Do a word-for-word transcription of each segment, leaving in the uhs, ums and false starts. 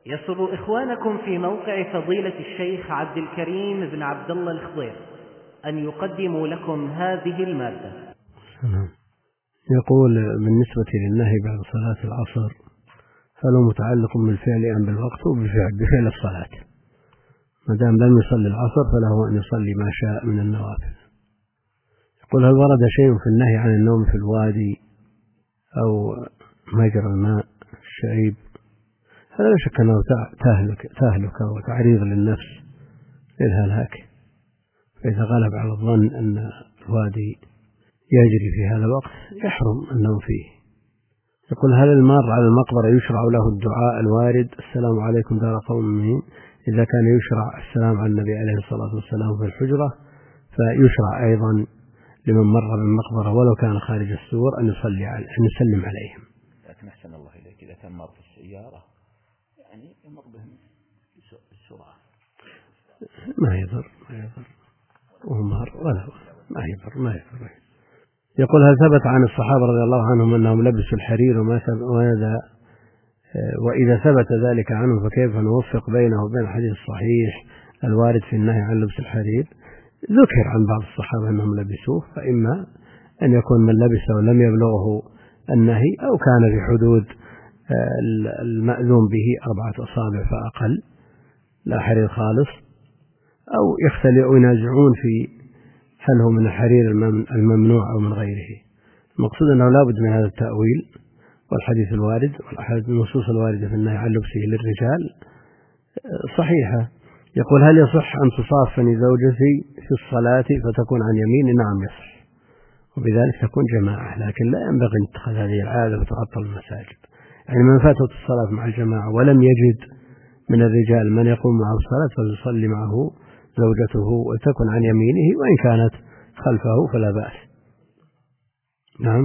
يسر إخوانكم في موقع فضيلة الشيخ عبد الكريم بن عبد الله الخضير أن يقدموا لكم هذه المادة. يقول: بالنسبة للنهي بعد صلاة العصر هل هو متعلق بالفعل أم بالوقت؟ وبفعل بفعل الصلاة، ما دام لم يصلي العصر فله أن يصلي ما شاء من النوافل. يقول: هل ورد شيء في النهي عن النوم في الوادي أو مجرى الماء الشعيب؟ هذا لا شك أنه تهلك تهلك وتعريض للنفس للهلاك، فإذا غلب على الظن أن الوادي يجري في هذا الوقت يحرم النوم فيه. يقول: هل المار على المقبرة يشرع له الدعاء الوارد السلام عليكم دار قوم مؤمنين إذا كان يشرع السلام على النبي عليه الصلاة والسلام في الحجرة، فيشرع أيضا لمن مر بالمقبرة ولو كان خارج السور أن يصلي على أن يسلم عليهم. لكن أحسن الله إليك إذا كان مر في السيارة يعني يمر بهم بسرعة ما يضر ما يضر وهم مر ولا ما يضر ما يضر. يقول: هل ثبت عن الصحابة رضي الله عنهم أنهم لبسوا الحرير وماذا وإذا ثبت ذلك عنهم فكيف نوفق بينه وبين الحديث الصحيح الوارد في النهي عن لبس الحرير؟ ذكر عن بعض الصحابة أنهم لبسوه، فإما أن يكون من لبسه ولم يبلغه النهي أو كان في حدود المأذون به أربعة أصابع فأقل لا حرير خالص، أو يختلفوا وينازعون في هل هو من الحرير الممنوع أو من غيره. المقصود أنه لا بد من هذا التأويل، والحديث الوارد والأحاديث النصوص الواردة في النهي عن لبسه للرجال صحيحة. يقول: هل يصح أن تصافني زوجتي في الصلاة فتكون عن يميني؟ نعم يصح، وبذلك تكون جماعة، لكن لا ينبغي أن تتخذ هذه العادة وتعطل المساجد. يعني من فاتت الصلاة مع الجماعة ولم يجد من الرجال من يقوم معه الصلاة فليصلي معه زوجته وتكن عن يمينه، وإن كانت خلفه فلا بأس. نعم.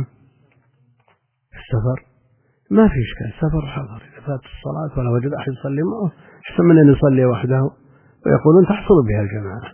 في السفر ما في إشكال، سفر حضر، إذا فات الصلاة ولا وجد أحد يصلي معه أحسن من أن يصلي وحده، ويقولون تحصل بها الجماعة.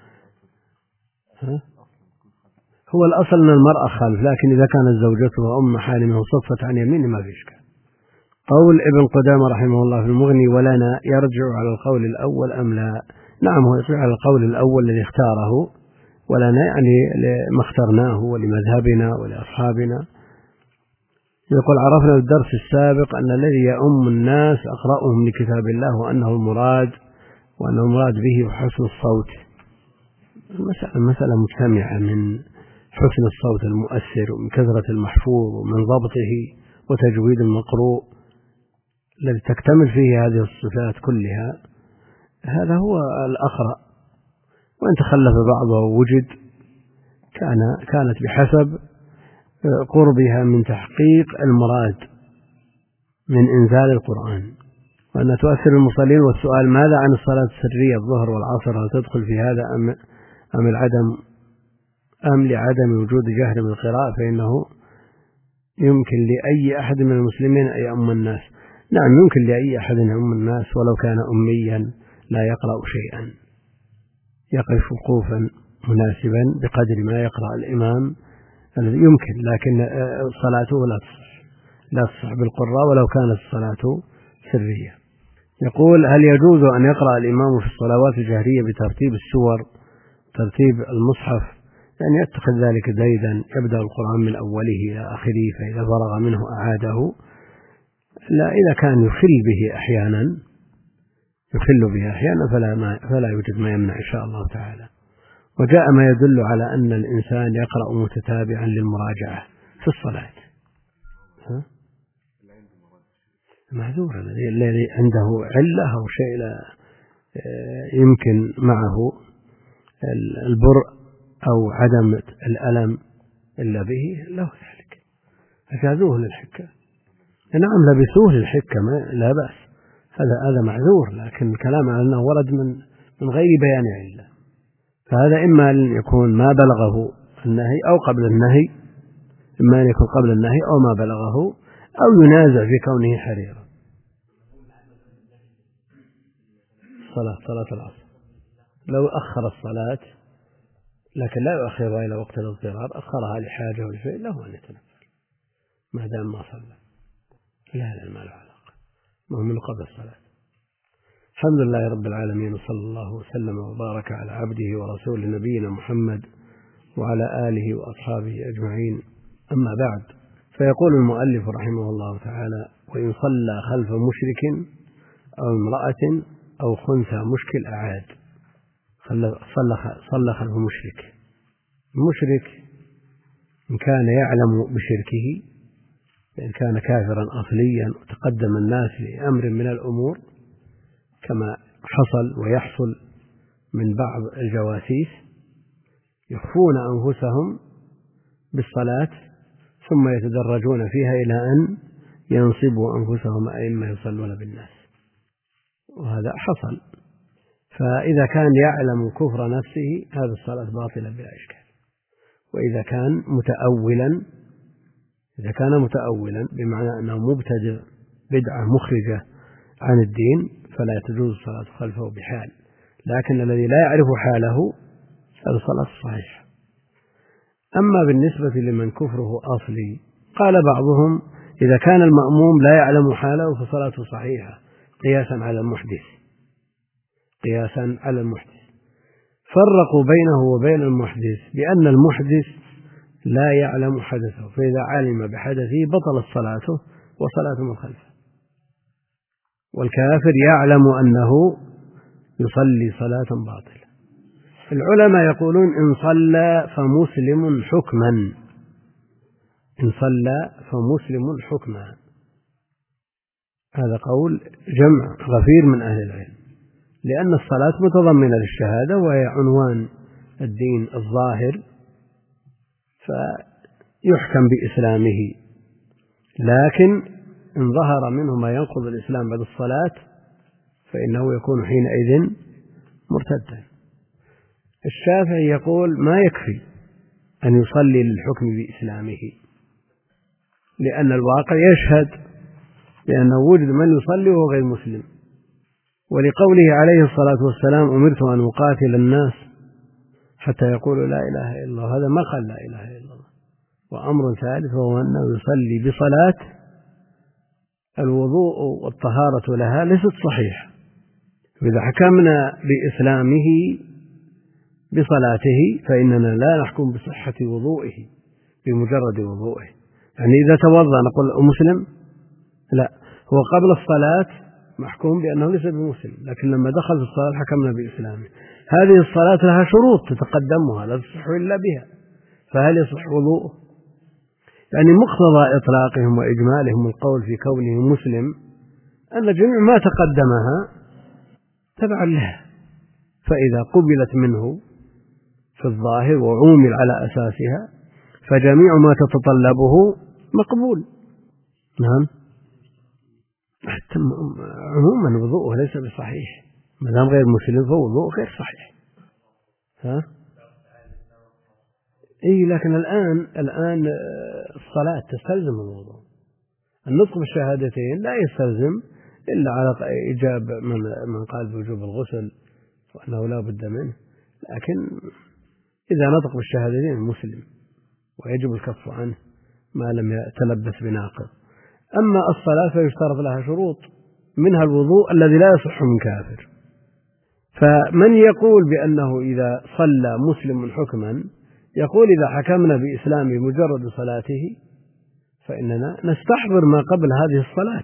ها؟ هو الأصل أن المرأة خلف، لكن إذا كانت زوجته وأم محارمه صفت عن يمينه ما في إشكال. قول ابن قدامة رحمه الله في المغني: ولنا يرجع على القول الأول أم لا؟ نعم، هو يرجع على القول الأول الذي اختاره، ولنا يعني ما اخترناه ولمذهبنا ولأصحابنا. يقول: عرفنا في الدرس السابق أن الذي يؤم الناس أقرأهم لكتاب الله وأنه المراد وأنه المراد به حسن الصوت. المسألة, المسألة مجتمعة من حسن الصوت المؤثر ومن كثرة المحفوظ ومن ضبطه وتجويد المقروء الذي تكتمل فيه هذه الصفات كلها، هذا هو الأقرأ. وإن تخلف بعضه وجد كان كانت بحسب قربها من تحقيق المراد من إنزال القرآن، وأن تؤثر المصلين. والسؤال: ماذا عن الصلاة السرية الظهر والعصر؟ هل تدخل في هذا أم أم العدم أم لعدم وجود جهر بالقراءة فإنه يمكن لأي أحد من المسلمين أن يؤم الناس؟ نعم، يمكن لأي أحد أن يؤم الناس ولو كان أميا لا يقرأ شيئا، يقف وقوفا مناسبا بقدر ما يقرأ الإمام يمكن، لكن صلاته لا تصح لا تصح بالقراء ولو كانت الصلاة سرية. يقول: هل يجوز أن يقرأ الإمام في الصلوات الجهرية بترتيب السور ترتيب المصحف، يعني يتخذ ذلك زيدا يبدأ القرآن من أوله إلى آخره فإذا فرغ منه أعاده؟ لا، إذا كان يخل به أحيانا يخل به أحيانا فلا, ما فلا يوجد ما يمنع إن شاء الله تعالى. وجاء ما يدل على أن الإنسان يقرأ متتابعا للمراجعة في الصلاة. ها؟ معذور الذي عنده علة أو شيء لا يمكن معه البرء أو عدم الألم إلا به له ذلك، أجازوه للحكة. نعم، لبسوه للحكة لا بأس، هذا هذا معذور، لكن الكلام على أنه ورد من من غير بيان علة، فهذا إما أن يكون ما بلغه النهي أو قبل النهي، إما أن يكون قبل النهي أو ما بلغه، أو ينازع في كونه حريرا. صلاة صلاة العصر لو أخر الصلاة، لكن لا يؤخرها إلى وقت الاضطرار، أخرها لحاجة ولشيء له أن يتنفل ما دام ما صلى. لا لا ما له علاقة، ما هو من قبل الصلاة. الحمد لله رب العالمين، وصلى الله وسلم وبارك على عبده ورسوله نبينا محمد وعلى آله وأصحابه أجمعين. أما بعد، فيقول المؤلف رحمه الله تعالى: وإن صلى خلف مشرك أو امرأة أو خنثى مشكل أعاد. صلى خلف مشرك. المشرك إن كان يعلم بشركه، إن كان كافرا أصليا وتقدم الناس لأمر من الأمور كما حصل ويحصل من بعض الجواسيس، يخفون أنفسهم بالصلاة ثم يتدرجون فيها إلى أن ينصبوا أنفسهم أئمة يصلون بالناس، وهذا حصل. فإذا كان يعلم كفر نفسه هذه الصلاة باطلة بلا إشكال. وإذا كان متأولا إذا كان متأولا بمعنى أنه مبتدع بدعة مخرجة عن الدين فلا تجوز الصلاة خلفه بحال. لكن الذي لا يعرف حاله هذا الصلاة صحيحة. أما بالنسبة لمن كفره أصلي، قال بعضهم: إذا كان المأموم لا يعلم حاله فصلاته صحيحة قياسا على المحدث قياسا على المحدث فرقوا بينه وبين المحدث بأن المحدث لا يعلم حدثه، فإذا علم بحدثه بطلت صلاته وصلاة من خلفه. والكافر يعلم أنه يصلي صلاة باطلة. العلماء يقولون: إن صلى فمسلم حكما إن صلى فمسلم حكما هذا قول جمع غفير من أهل العلم، لأن الصلاة متضمنة للشهادة وهي عنوان الدين الظاهر، فيحكم بإسلامه. لكن إن ظهر منه ما ينقض الإسلام بعد الصلاة فإنه يكون حينئذ مرتدا. الشافعي يقول: ما يكفي أن يصلي للحكم بإسلامه، لأن الواقع يشهد بأنه وجد من يصلي وهو غير مسلم، ولقوله عليه الصلاة والسلام: أمرت أن أقاتل الناس حتى يقولوا لا إله إلا الله. هذا ما قال لا إله إلا الله. وأمر ثالث وهو أنه يصلي بصلاة الوضوء والطهارة لها ليست صحيحة. إذا حكمنا بإسلامه بصلاته فإننا لا نحكم بصحة وضوئه بمجرد وضوئه. يعني إذا توضأ نقول مسلم؟ لا، هو قبل الصلاة محكوم بأنه ليس بمسلم، لكن لما دخل في الصلاة حكمنا بإسلامه. هذه الصلاة لها شروط تتقدمها لا تصح إلا بها، فهل يصح وضوءه؟ يعني مقتضى إطلاقهم وإجمالهم القول في كونه مسلم أن جميع ما تقدمها تبعا لها، فإذا قبلت منه في الظاهر وعومل على أساسها فجميع ما تتطلبه مقبول. نعم، حتى عموما وضوءه ليس بصحيح ما دام غير مسلم، فوضوءه غير صحيح. ها؟ إيه، لكن الآن الآن الصلاة تستلزم الوضوء. النطق بالشهادتين لا يستلزم إلا على إجاب من من قال بوجوب الغسل وأنه لا بد منه، لكن إذا نطق بالشهادتين مسلم ويجب الكف عنه ما لم يتلبس بناقض. أما الصلاة فيشترط لها شروط، منها الوضوء الذي لا يصح من كافر. فمن يقول بأنه إذا صلى مسلم حكما يقول إذا حكمنا بإسلامه مجرد صلاته فإننا نستحضر ما قبل هذه الصلاة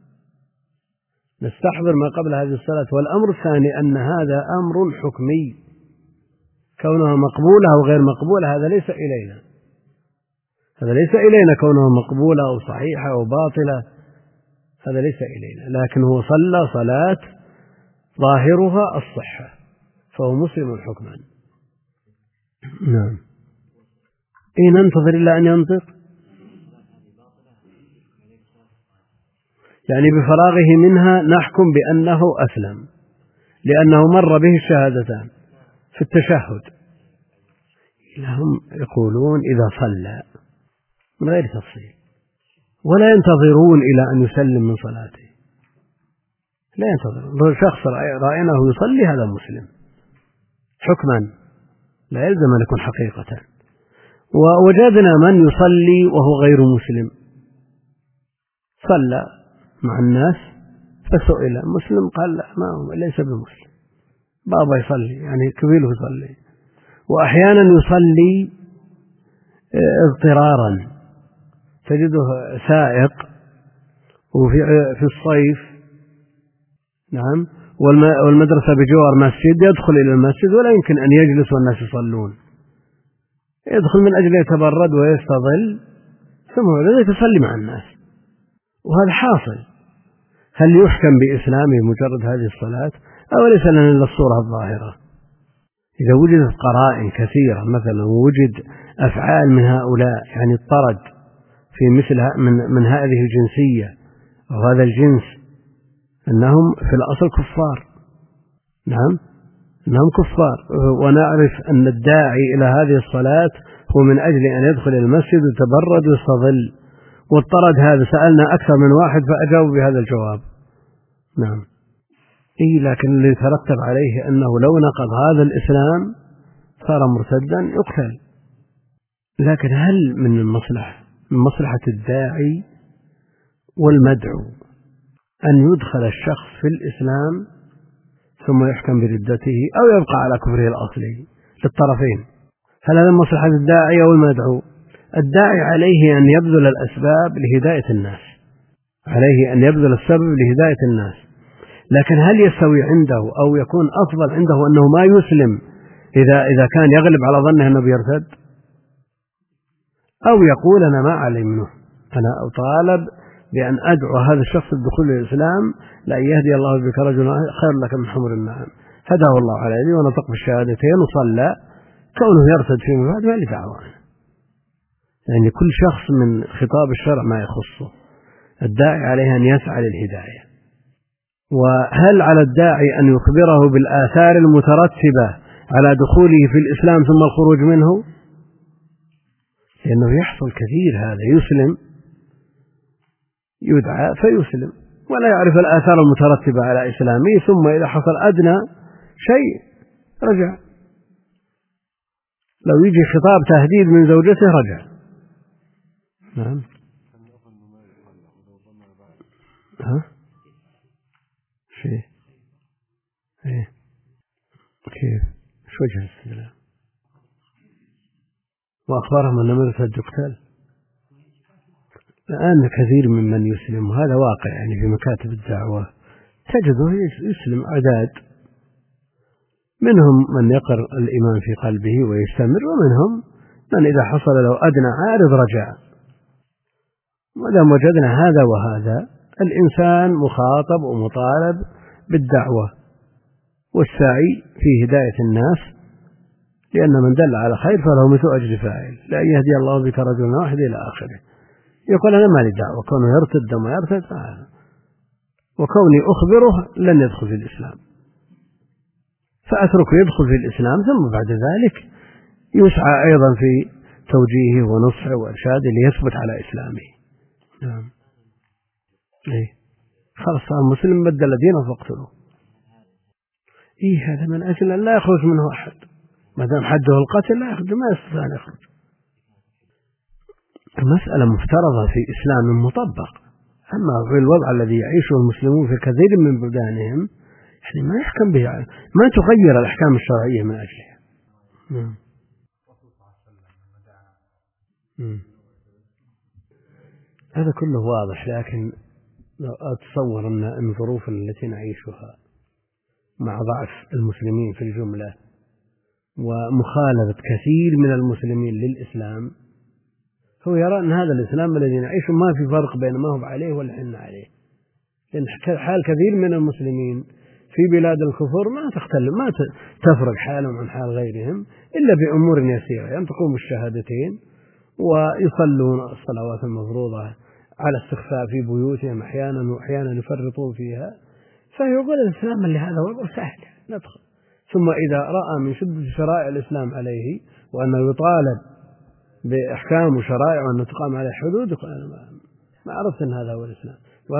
نستحضر ما قبل هذه الصلاة. والأمر الثاني أن هذا أمر حكمي، كونها مقبولة أو غير مقبولة هذا ليس إلينا هذا ليس إلينا كونها مقبولة أو صحيحة أو باطلة، هذا ليس إلينا. لكن هو صلى صلاة ظاهرها الصحة فهو مسلم حكما. نعم. إيه، ننتظر إلا أن ينطق، يعني بفراغه منها نحكم بأنه أسلم لأنه مر به الشهادتان في التشهد. لهم يقولون إذا صلى من غير تفصيل ولا ينتظرون إلى أن يسلم من صلاته، لا ينتظر. شخص رأيناه يصلي هذا مسلم حكما، لا يلزم أن يكون حقيقة. ووجدنا من يصلي وهو غير مسلم، صلى مع الناس فسئل مسلم قال لا، ما هو ليس بمسلم، بابا يصلي يعني كبيره يصلي، وأحيانا يصلي اضطرارا، تجده سائق وفي في الصيف نعم والمدرسة بجوار مسجد، يدخل إلى المسجد ولا يمكن أن يجلس والناس يصلون، يدخل من أجل يتبرد ويستظل ثم بعد يصلي مع الناس، وهذا حاصل. هل يحكم بإسلامه مجرد هذه الصلاة أو ليس لنا إلا الصورة الظاهرة؟ إذا وجدت قرائن كثيرة مثلا ووجد أفعال من هؤلاء يعني الطرد في مثل من, من هذه الجنسية أو هذا الجنس أنهم في الأصل كفار، نعم أنهم كفار، ونعرف أن الداعي إلى هذه الصلاة هو من أجل أن يدخل المسجد ويتبرد ويستظل، والطرد هذا سألنا أكثر من واحد فأجابوا بهذا الجواب. نعم إيه، لكن اللي يترتب عليه أنه لو نقض هذا الإسلام صار مرتدا يقتل. لكن هل من المصلحة من مصلحة الداعي والمدعو أن يدخل الشخص في الإسلام ثم يحكم بردته أو يبقى على كفره الأصلي؟ للطرفين. هل هذا من مصلحة الداعي أو المدعو؟ الداعي عليه أن يبذل الأسباب لهداية الناس، عليه أن يبذل السبب لهداية الناس، لكن هل يستوي عنده أو يكون أفضل عنده أنه ما يسلم إذا إذا كان يغلب على ظنه أنه بيرتد، أو يقول أنا ما علي منه، أنا أطالب بأن أدعو هذا الشخص الدخول للإسلام لأن يهدي الله بك رجلا خير لك من حمر النعم، هداه الله على يدي ونطق بالشهادتين وصلى، كونه يرتد فيما بعد ما لي دعوة. يعني كل شخص من خطاب الشرع ما يخصه، الداعي عليه أن يسعى للهداية. وهل على الداعي أن يخبره بالآثار المترتبة على دخوله في الإسلام ثم الخروج منه؟ لأنه يحصل كثير هذا، يسلم يدعى فيسلم ولا يعرف الآثار المترتبة على إسلامه، ثم إذا حصل أدنى شيء رجع، لو يجي خطاب تهديد من زوجته رجع. نعم ها شيء ايه كيف شو وجه الاستدلال؟ وأخبرهم أن مرثد يقتل. الآن كثير ممن يسلم، وهذا واقع يعني في مكاتب الدعوة تجده يسلم أعداد، منهم من يقر الإيمان في قلبه ويستمر، ومنهم من إذا حصل له أدنى عارض رجع. ودام وجدنا هذا وهذا، الإنسان مخاطب ومطالب بالدعوة والسعي في هداية الناس، لأن من دل على خير فله مثل أجر فاعل، لأن يهدي الله بك رجلا واحد إلى آخره. يقول أنا ما لي دعوة، كونه يرتد وما يرتد فعلا، وكوني أخبره لن يدخل في الإسلام، فأتركه يدخل في الإسلام، ثم بعد ذلك يسعى أيضا في توجيهه ونصحه وإرشاده ليثبت على إسلامه. نعم إيه خلاص صار مسلم بدل دينه فاقتلوه. إيه هذا من أجل أن لا يخرج منه أحد، ما دام حده القتل لا يخرج، ما يستطيع أن يخرج. المسألة مفترضة في إسلام مطبق، أما في الوضع الذي يعيشه المسلمون في كثير من بلدانهم يعني ما يحكم به، ما تغير الأحكام الشرعية من أجلها. مم. مم. هذا كله واضح، لكن أتصور أن الظروف التي نعيشها مع ضعف المسلمين في الجملة ومخالفة كثير من المسلمين للإسلام، هو يرى أن هذا الإسلام الذي نعيشه ما في فرق بين ما هو عليه والحن عليه، لأن حال كثير من المسلمين في بلاد الكفر ما تختلف، ما تفرق حالهم عن حال غيرهم إلا بأمور يسيرة، ينطقون بالشهادتين ويصلون الصلوات المفروضة على استخفاء في بيوتهم أحيانا وأحيانا يفرطون فيها، فيقول الإسلام اللي هذا وضع سهل ندخل. ثم إذا رأى من شدة شرائع الإسلام عليه وأنه يطالب بأحكام وشرائع وأنه تقام عليه حدود، يقول أنا ما عرفت أن هذا هو الإسلام.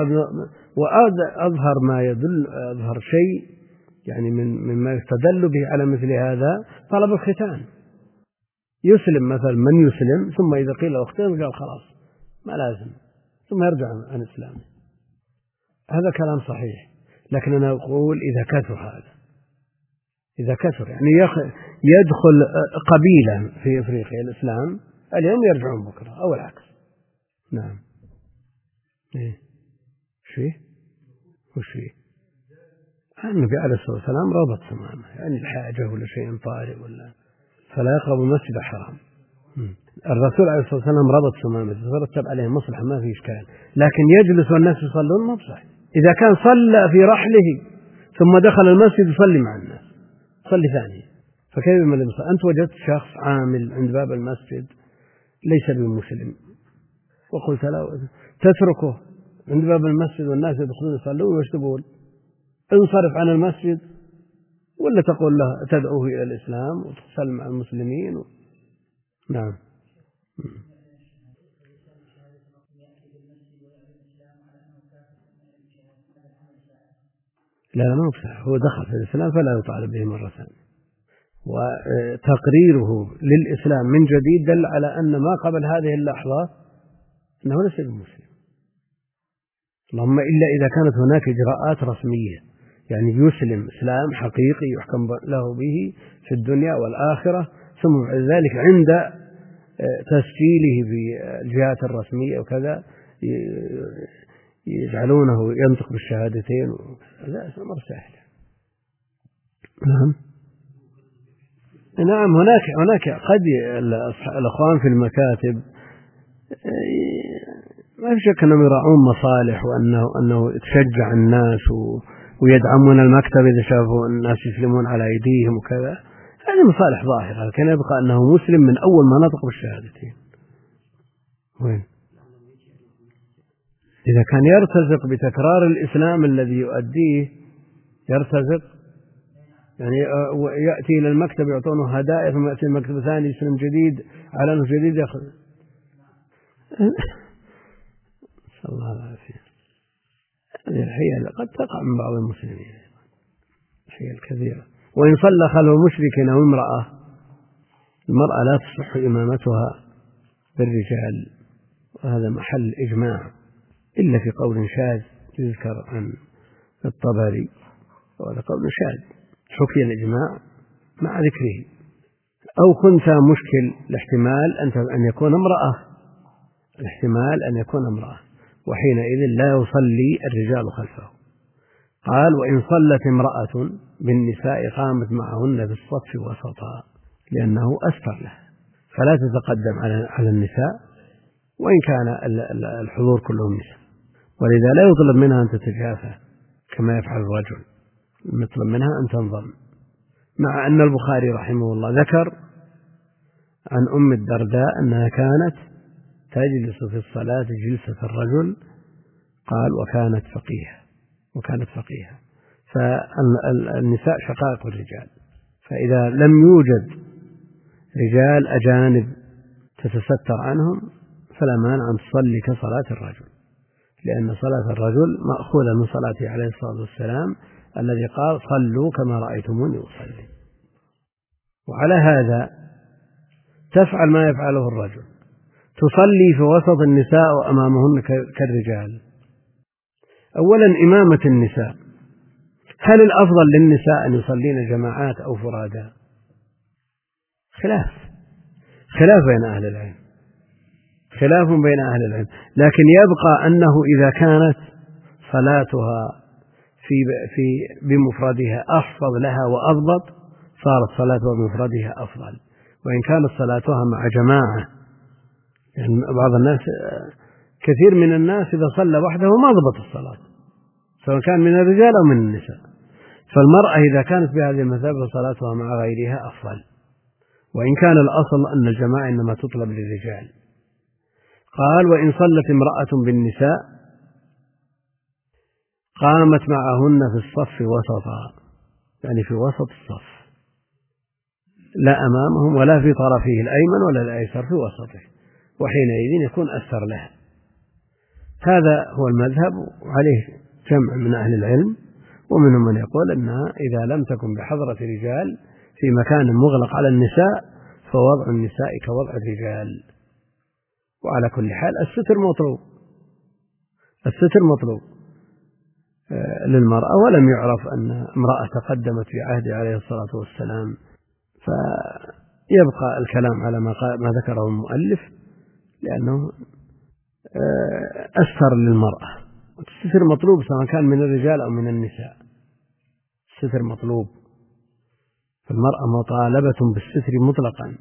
وأظهر ما يدل، أظهر شيء يعني من مما يستدل به على مثل هذا طلب الختان. يسلم مثلا من يسلم، ثم إذا قيل اختان قال خلاص ما لازم، ثم يرجع عن إسلامه. هذا كلام صحيح، لكن أنا أقول إذا كثر هذا، إذا كثر يعني يدخل قبيلة في إفريقيا الإسلام اليوم يرجعون بكرة أو العكس. نعم. إيه شيء وش فيه؟ النبي عليه الصلاة والسلام ربط سمامه، يعني الحاجة ولا شيء طارئ ولا فلا يقرب المسجد الحرام. الرسول عليه الصلاة والسلام ربط سمامه تترتب عليه مصلحة ما في إشكال، لكن يجلس والناس يصلون ما بصح. إذا كان صلى في رحله ثم دخل المسجد يصلي مع الناس صلي ثاني، فكيف من المصلي؟ أنت وجدت شخص عامل عند باب المسجد ليس بمسلم وقلت له تتركه عند باب المسجد والناس يدخلون يصلون، وش تقول؟ انصرف عن المسجد، ولا تقول له تدعوه إلى الإسلام وتسلم على المسلمين و... نعم. لا ما بصح، هو دخل في الإسلام فلا يطالب به مرة ثانية، وتقريره للإسلام من جديد دل على أن ما قبل هذه اللحظة أنه ليس بمسلم، اللهم إلا إذا كانت هناك إجراءات رسمية، يعني يسلم إسلام حقيقي يحكم له به في الدنيا والآخرة، ثم بعد ذلك عند تسجيله في الجهات الرسمية وكذا يجعلونه ينطق بالشهادتين، لا أمر سهل. نعم نعم هناك هناك قد الأخوان في المكاتب ما في شك أنهم يراعون مصالح، وأنه أنه تشجع الناس ويدعمون المكتب إذا شافوا الناس يسلمون على أيديهم وكذا، هذه مصالح ظاهرة، لكن يبقى أنه مسلم من أول ما نطق بالشهادتين. وين؟ إذا كان يرتزق بتكرار الإسلام الذي يؤديه، يرتزق يعني يأتي إلى المكتب يعطونه هدايا، ثم يأتي المكتب الثاني يسلم جديد على أنه جديد يأخذ. صلى الله العافية. هذه الحيل قد تقع من بعض المسلمين، الحيل كثيرة. وإن صلى خلف مشرك أو امرأة، المرأة لا تصح إمامتها بالرجال، وهذا محل إجماع إلا في قول شاذ يذكر عن الطبري، وهذا قول شاذ حكي الإجماع مع ذكره. أو كنت مشكل الاحتمال أن يكون امرأة، الاحتمال أن يكون امرأة، وحينئذ لا يصلي الرجال خلفه. قال وإن صلت امرأة بالنساء قامت معهن في الصف وسطا، لأنه أستر له، فلا تتقدم على النساء وإن كان الحضور كلهم نساء، ولذا لا يطلب منها أن تتجافى كما يفعل الرجل، يطلب منها أن تنضم. مع أن البخاري رحمه الله ذكر عن أم الدرداء أنها كانت تجلس في الصلاة جلسة الرجل، قال وكانت فقيهة وكانت فقيهة فالنساء شقائق الرجال، فإذا لم يوجد رجال أجانب تتستر عنهم فلا مانع أن تصلي كصلاة الرجل، لأن صلاة الرجل مأخوذة من صلاته عليه الصلاة والسلام الذي قال صلوا كما رأيتموني أصلي. وعلى هذا تفعل ما يفعله الرجل، تصلي في وسط النساء وأمامهن كالرجال. أولا إمامة النساء، هل الأفضل للنساء أن يصلين جماعات أو فرادا؟ خلاف خلاف بين أهل العلم، خلاف بين أهل العلم، لكن يبقى أنه إذا كانت صلاتها في في بمفردها أحفظ لها وأضبط صارت صلاتها بمفردها أفضل، وإن كانت صلاتها مع جماعة، يعني بعض الناس كثير من الناس إذا صلى وحده ما ضبط الصلاة سواء كان من الرجال أو من النساء، فالمرأة إذا كانت بهذه المثابة صلاتها مع غيرها أفضل، وإن كان الأصل أن الجماعة إنما تطلب للرجال. قال وإن صلت امرأة بالنساء قامت معهن في الصف وسطا، يعني في وسط الصف، لا أمامهم ولا في طرفه الأيمن ولا الأيسر، في وسطه، وحينئذ يكون أثر لها. هذا هو المذهب، وعليه جمع من أهل العلم، ومنهم من يقول أنها إذا لم تكن بحضرة رجال في مكان مغلق على النساء فوضع النساء كوضع الرجال. وعلى كل حال الستر مطلوب، الستر مطلوب، للمرأة، ولم يعرف أن امرأة تقدمت في عهده عليه الصلاة والسلام، فيبقى الكلام على ما ذكره المؤلف لأنه أستر للمرأة. الستر مطلوب سواء كان من الرجال أو من النساء، الستر مطلوب، فالمرأة مطالبة بالستر مطلقا.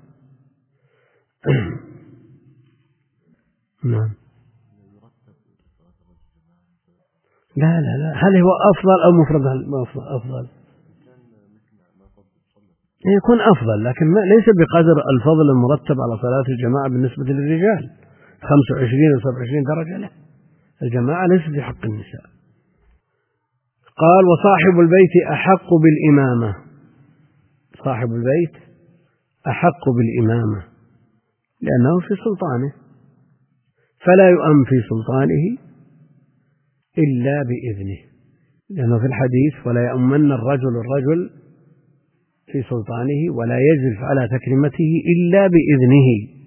نعم. لا لا لا هل هو أفضل أو مفرد؟ أفضل يكون أفضل، لكن ما ليس بقدر الفضل المرتب على صلاة الجماعة بالنسبة للرجال خمسة وعشرين وسبعة وعشرين درجة. لا، الجماعة ليست في حق النساء. قال وصاحب البيت أحق بالإمامة، صاحب البيت أحق بالإمامة لأنه في سلطانه، فلا يؤم في سلطانه إلا بإذنه، لأنه في الحديث ولا يؤمن الرجل الرجل في سلطانه ولا يجلس على تكريمته إلا بإذنه،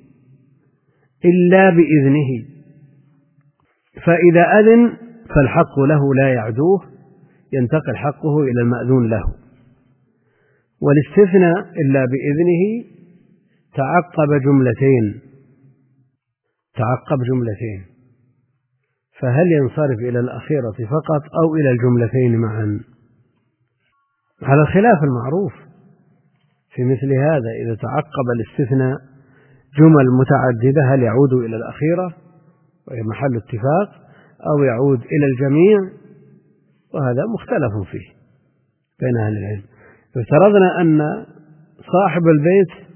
إلا بإذنه، فإذا أذن فالحق له لا يعدوه، ينتقل حقه إلى المأذون له. والاستثناء إلا بإذنه تعقب جملتين، تعقب جملتين، فهل ينصرف إلى الأخيرة فقط أو إلى الجملتين معا؟ على الخلاف المعروف في مثل هذا، إذا تعقب الاستثناء جمل متعددة هل يعود إلى الأخيرة وهي محل اتفاق أو يعود إلى الجميع، وهذا مختلف فيه بين أهل العلم. افترضنا أن صاحب البيت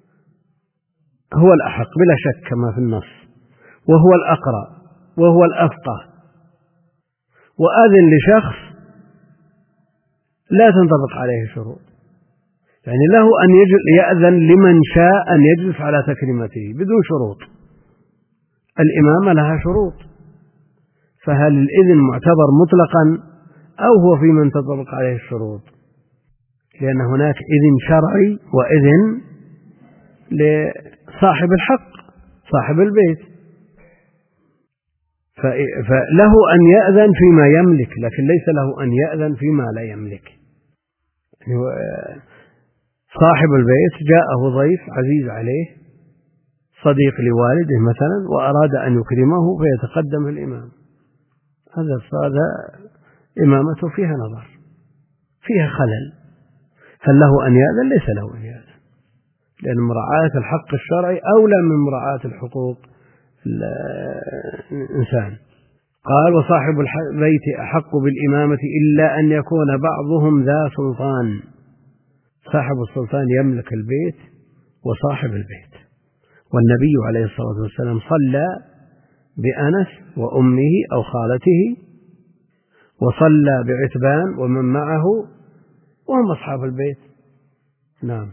هو الأحق بلا شك كما في النص، وهو الأقرأ وهو الأفقه، وأذن لشخص لا تنطبق عليه شروط، يعني له أن يأذن لمن شاء أن يجلس على تكريمته بدون شروط، الإمامة لها شروط، فهل الإذن معتبر مطلقا أو هو في من تنطبق عليه الشروط؟ لأن هناك إذن شرعي وإذن لصاحب الحق صاحب البيت، فله أن يأذن فيما يملك، لكن ليس له أن يأذن فيما لا يملك. صاحب البيت جاءه ضيف عزيز عليه صديق لوالده مثلا وأراد أن يكرمه فيتقدم الإمام، هذا هذا إمامته فيها نظر، فيها خلل، هل له أن يأذن؟ ليس له أن يأذن، لأن مراعاة الحق الشرعي أولى من مراعاة الحقوق الإنسان. قال وصاحب البيت أحق بالإمامة إلا أن يكون بعضهم ذا سلطان، صاحب السلطان يملك البيت وصاحب البيت. والنبي عليه الصلاة والسلام صلى بأنس وأمه أو خالته، وصلى بعتبان ومن معه وهم أصحاب البيت. نعم.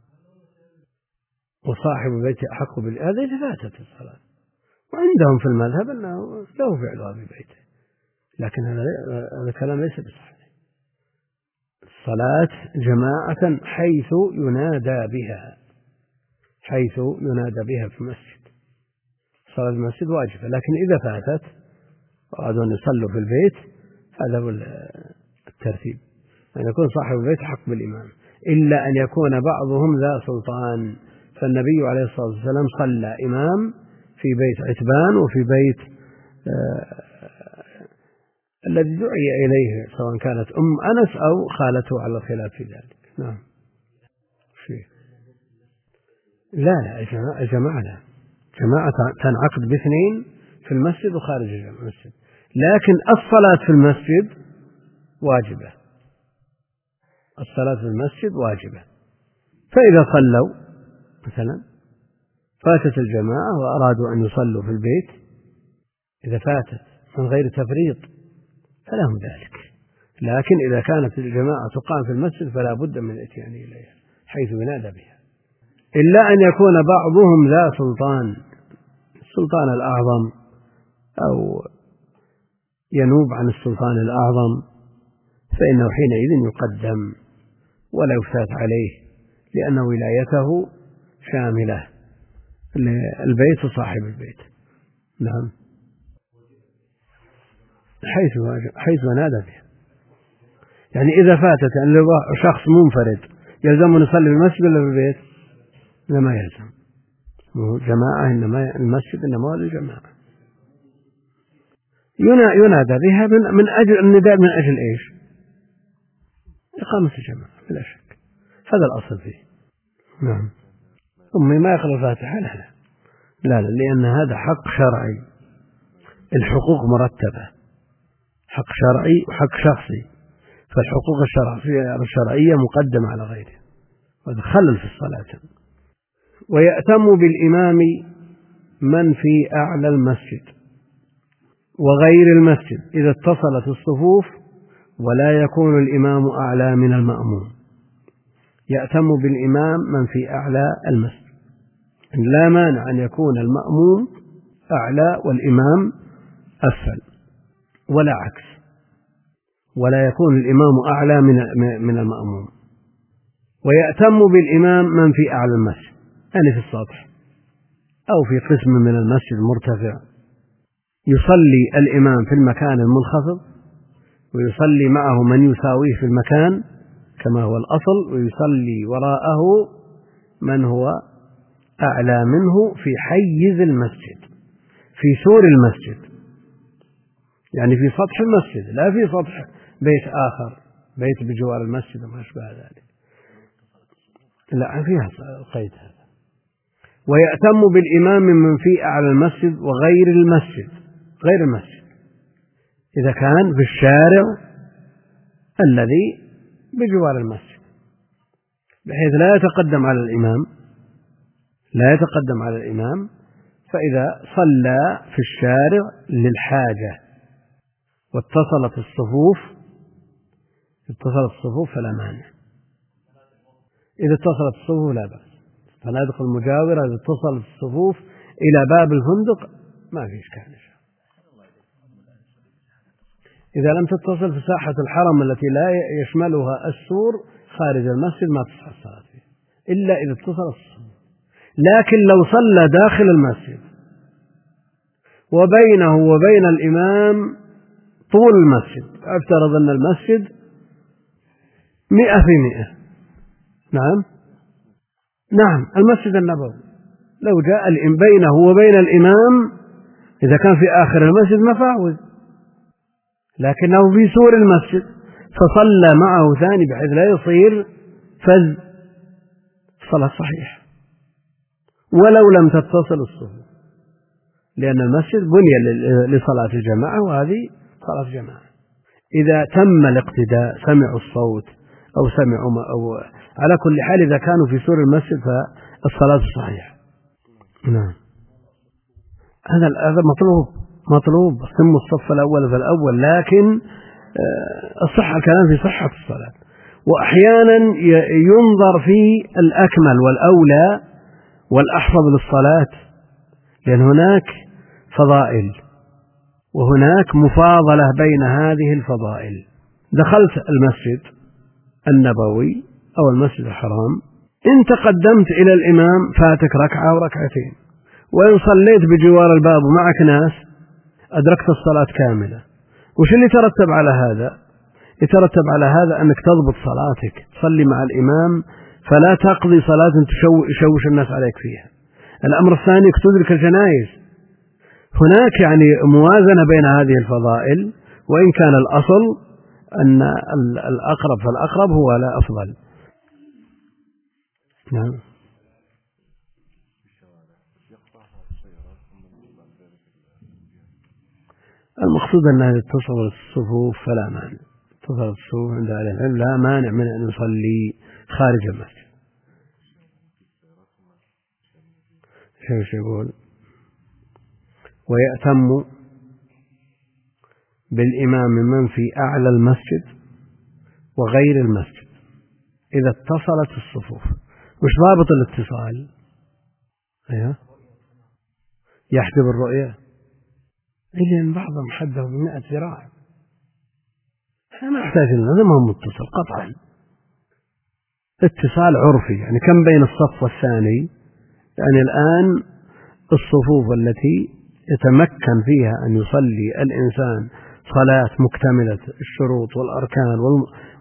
وصاحب البيت أحق بالإمامة، هذا إذا فاتت الصلاة، وعندهم في المذهب أنه له فعلها ببيته، لكن هذا هذا كلام ليس بصحيح. الصلاة جماعة حيث ينادى بها، حيث ينادى بها في المسجد، صلاة المسجد واجبة، لكن إذا فاتت وأرادوا أن يصلوا في البيت هذا هو الترتيب، أن يكون صاحب البيت حق بالإمام إلا أن يكون بعضهم ذا سلطان. فالنبي عليه الصلاة والسلام صلى إمام في بيت عتبان وفي بيت آه الذي دعي إليه سواء كانت أم أنس أو خالته على الخلاف في ذلك. نعم. شيء. لا لا الجماعة لا، جماعة تنعقد باثنين في المسجد وخارج المسجد، لكن الصلاة في المسجد واجبة، الصلاة في المسجد واجبة. فإذا صلوا مثلا فاتت الجماعة وأرادوا أن يصلوا في البيت، إذا فاتت من غير تفريط فلهم ذلك، لكن إذا كانت الجماعة تقام في المسجد فلا بد من الاتيان إليها حيث ينادى بها، إلا أن يكون بعضهم ذا سلطان، السلطان الأعظم أو ينوب عن السلطان الأعظم، فإنه حينئذ يقدم ولا يفتات عليه، لأن ولايته شاملة البيت وصاحب البيت. نعم. حيث حيث نادى به. يعني إذا فاتت يعني لو شخص منفرد يلزم أن يصلي في المسجد ولا في البيت؟ لا ما يلزم، جماعة إنما المسجد إنما هو للجماعة. ينادى بها من أجل النداء، من أجل إيش؟ إقامة الجماعة بلا شك، هذا الأصل فيه. نعم. أمي ما يقرأ الفاتحة، لا لا لا لا لأن هذا حق شرعي، الحقوق مرتبة، حق شرعي وحق شخصي، فالحقوق الشرعية مقدمة على غيرها، وهذا خلل في الصلاة. ويأتم بالإمام من في أعلى المسجد وغير المسجد إذا اتصلت الصفوف ولا يكون الإمام أعلى من المأموم. يأتم بالإمام من في أعلى المسجد، لا مانع أن يكون المأموم أعلى والإمام أسفل، ولا عكس، ولا يكون الإمام أعلى من من المأموم. ويأتم بالإمام من في أعلى المسجد، يعني في السطح أو في قسم من المسجد المرتفع، يصلي الإمام في المكان المنخفض ويصلي معه من يساويه في المكان كما هو الأصل، ويصلي وراءه من هو أعلى منه في حيز المسجد، في سور المسجد، يعني في سطح المسجد، لا في سطح بيت آخر، بيت بجوار المسجد وما أشبه ذلك، لا فيها قيد هذا. ويأتم بالإمام من في أعلى المسجد وغير المسجد، غير المسجد إذا كان في الشارع الذي بجوار المسجد، بحيث لا يتقدم على الإمام، لا يتقدم على الإمام، فإذا صلى في الشارع للحاجة واتصلت الصفوف اتصلت الصفوف فلا مانع. إذا اتصلت الصفوف لا بأس، فنادق المجاورة إذا اتصلت الصفوف إلى باب الفندق ما في إشكال. إذا لم تتصل في ساحة الحرم التي لا يشملها السور خارج المسجد ما تصح الصلاة فيه إلا إذا اتصل الصفوف. لكن لو صلى داخل المسجد وبينه وبين الإمام طول المسجد، افترض أن المسجد مئة في مئة، نعم نعم المسجد النبوي، لو جاء بينه وبين الإمام إذا كان في آخر المسجد ما فاوز، لكنه في سور المسجد فصلى معه ثاني بحيث لا يصير فز، صلاة صحيح ولو لم تتصل الصفوف، لأن المسجد بني لصلاة الجماعة وهذه صلاة جماعة. إذا تم الاقتداء سمعوا الصوت أو سمعوا ما أو على كل حال إذا كانوا في سور المسجد فالصلاة صحيحة. نعم هذا هذا مطلوب مطلوب سموا الصف الأول فالأول، لكن الصحة الكلام في صحة الصلاة. وأحيانا ينظر في الأكمل والأولى والأحفظ للصلاة، لأن هناك فضائل وهناك مفاضلة بين هذه الفضائل. دخلت المسجد النبوي أو المسجد الحرام، إن تقدمت إلى الإمام فاتك ركعة أو ركعتين، وإن صليت بجوار الباب ومعك ناس أدركت الصلاة كاملة. وش اللي يترتب على هذا؟ يترتب على هذا أنك تضبط صلاتك، تصلي مع الإمام فلا تقضي صلاة تشوش الناس عليك فيها. الأمر الثاني تدرك الجنائز. هناك يعني موازنة بين هذه الفضائل، وإن كان الأصل أن الأقرب فالأقرب هو لا أفضل. نعم المقصود أن هذه اتصل الصفوف فلا مانع، اتصل الصفوف عند أهل العلم لا مانع من أن يصلي خارج المسجد. شو يقول؟ ويأتم بالإمام من في أعلى المسجد وغير المسجد إذا اتصلت الصفوف. وش ضابط الاتصال؟ أيوه يحجب الرؤية، إلا بعضهم حده بمئة ذراع، ما يحتاج لنا، ما هو متصل قطعا، اتصال عرفي. يعني كم بين الصف والثاني؟ يعني الآن الصفوف التي يتمكن فيها أن يصلي الإنسان صلاة مكتملة الشروط والأركان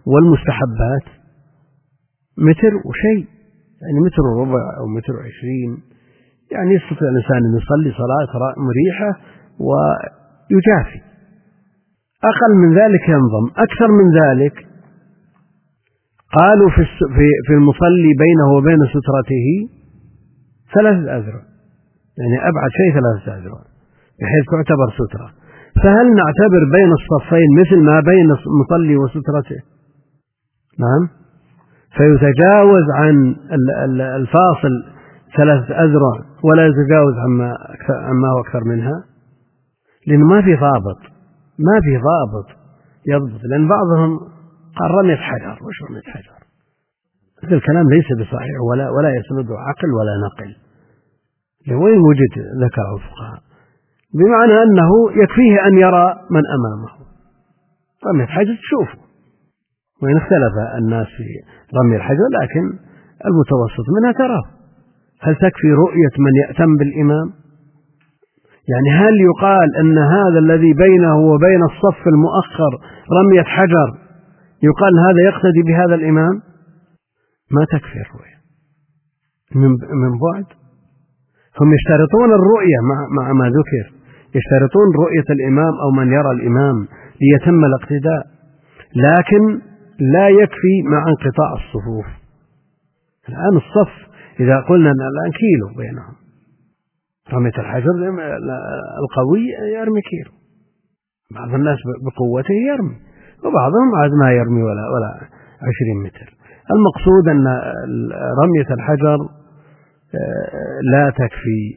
والمستحبات متر وشيء، يعني متر وربع أو متر وعشرين، يعني يستطيع الإنسان أن يصلي صلاة مريحة ويجافي. أقل من ذلك ينضم، أكثر من ذلك قالوا في في المصلي بينه وبين سترته ثلاثة أذرع، يعني أبعد شيء ثلاثة أذرع بحيث تعتبر سترة. فهل نعتبر بين الصفين مثل ما بين المصلي وسترته؟ نعم، فيتجاوز عن الفاصل ثلاثة أذرع ولا يتجاوز عما عما هو أكثر منها، لأنه ما في ضابط، ما في ضابط يضبط. لأن بعضهم قال رمية حجر، وش رمية حجر؟ هذا الكلام ليس بصحيح ولا ولا يسنده عقل ولا نقل. وين وجد ذكر الفقهاء؟ بمعنى أنه يكفيه أن يرى من أمامه. رمية حجر تشوفه، وإن اختلف الناس في رمي الحجر لكن المتوسط منها تراه. هل تكفي رؤية من يأتم بالإمام؟ يعني هل يقال أن هذا الذي بينه وبين الصف المؤخر رمية حجر يقال هذا يقتدي بهذا الإمام؟ ما تكفي الرؤية من بعد. هم يشترطون الرؤية مع, مع ما ذكر، يشترطون رؤية الإمام أو من يرى الإمام ليتم الاقتداء، لكن لا يكفي مع انقطاع الصفوف. الآن الصف إذا قلنا أن الآن كيلو بينهم، رمية الحجر القوي يرمي كيلو، بعض الناس بقوته يرمي وبعضهم عاد ما يرمي ولا ولا عشرين متر. المقصود أن رمية الحجر لا تكفي،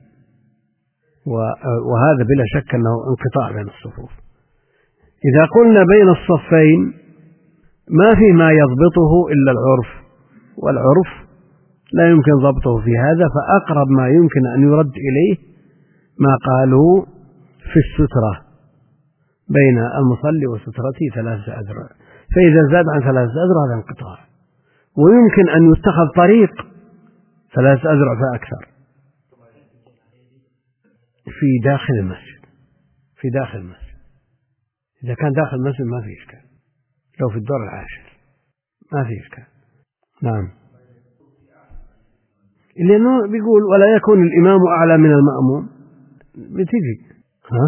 وهذا بلا شك أنه انقطاع بين الصفوف. إذا قلنا بين الصفين ما في ما يضبطه إلا العرف، والعرف لا يمكن ضبطه في هذا، فأقرب ما يمكن أن يرد إليه ما قالوا في السترة بين المصلي وسترته ثلاثة أذرع، فإذا زاد عن ثلاثة أذرع هذا انقطاع. ويمكن أن يتخذ طريق ثلاثة أذرع فأكثر في داخل المسجد، في داخل المسجد. إذا كان داخل المسجد ما في إشكال، لو في الدور العاشر ما في إشكال. نعم، لأنه بيقول ولا يكون الإمام أعلى من المأموم، بتيجي ها.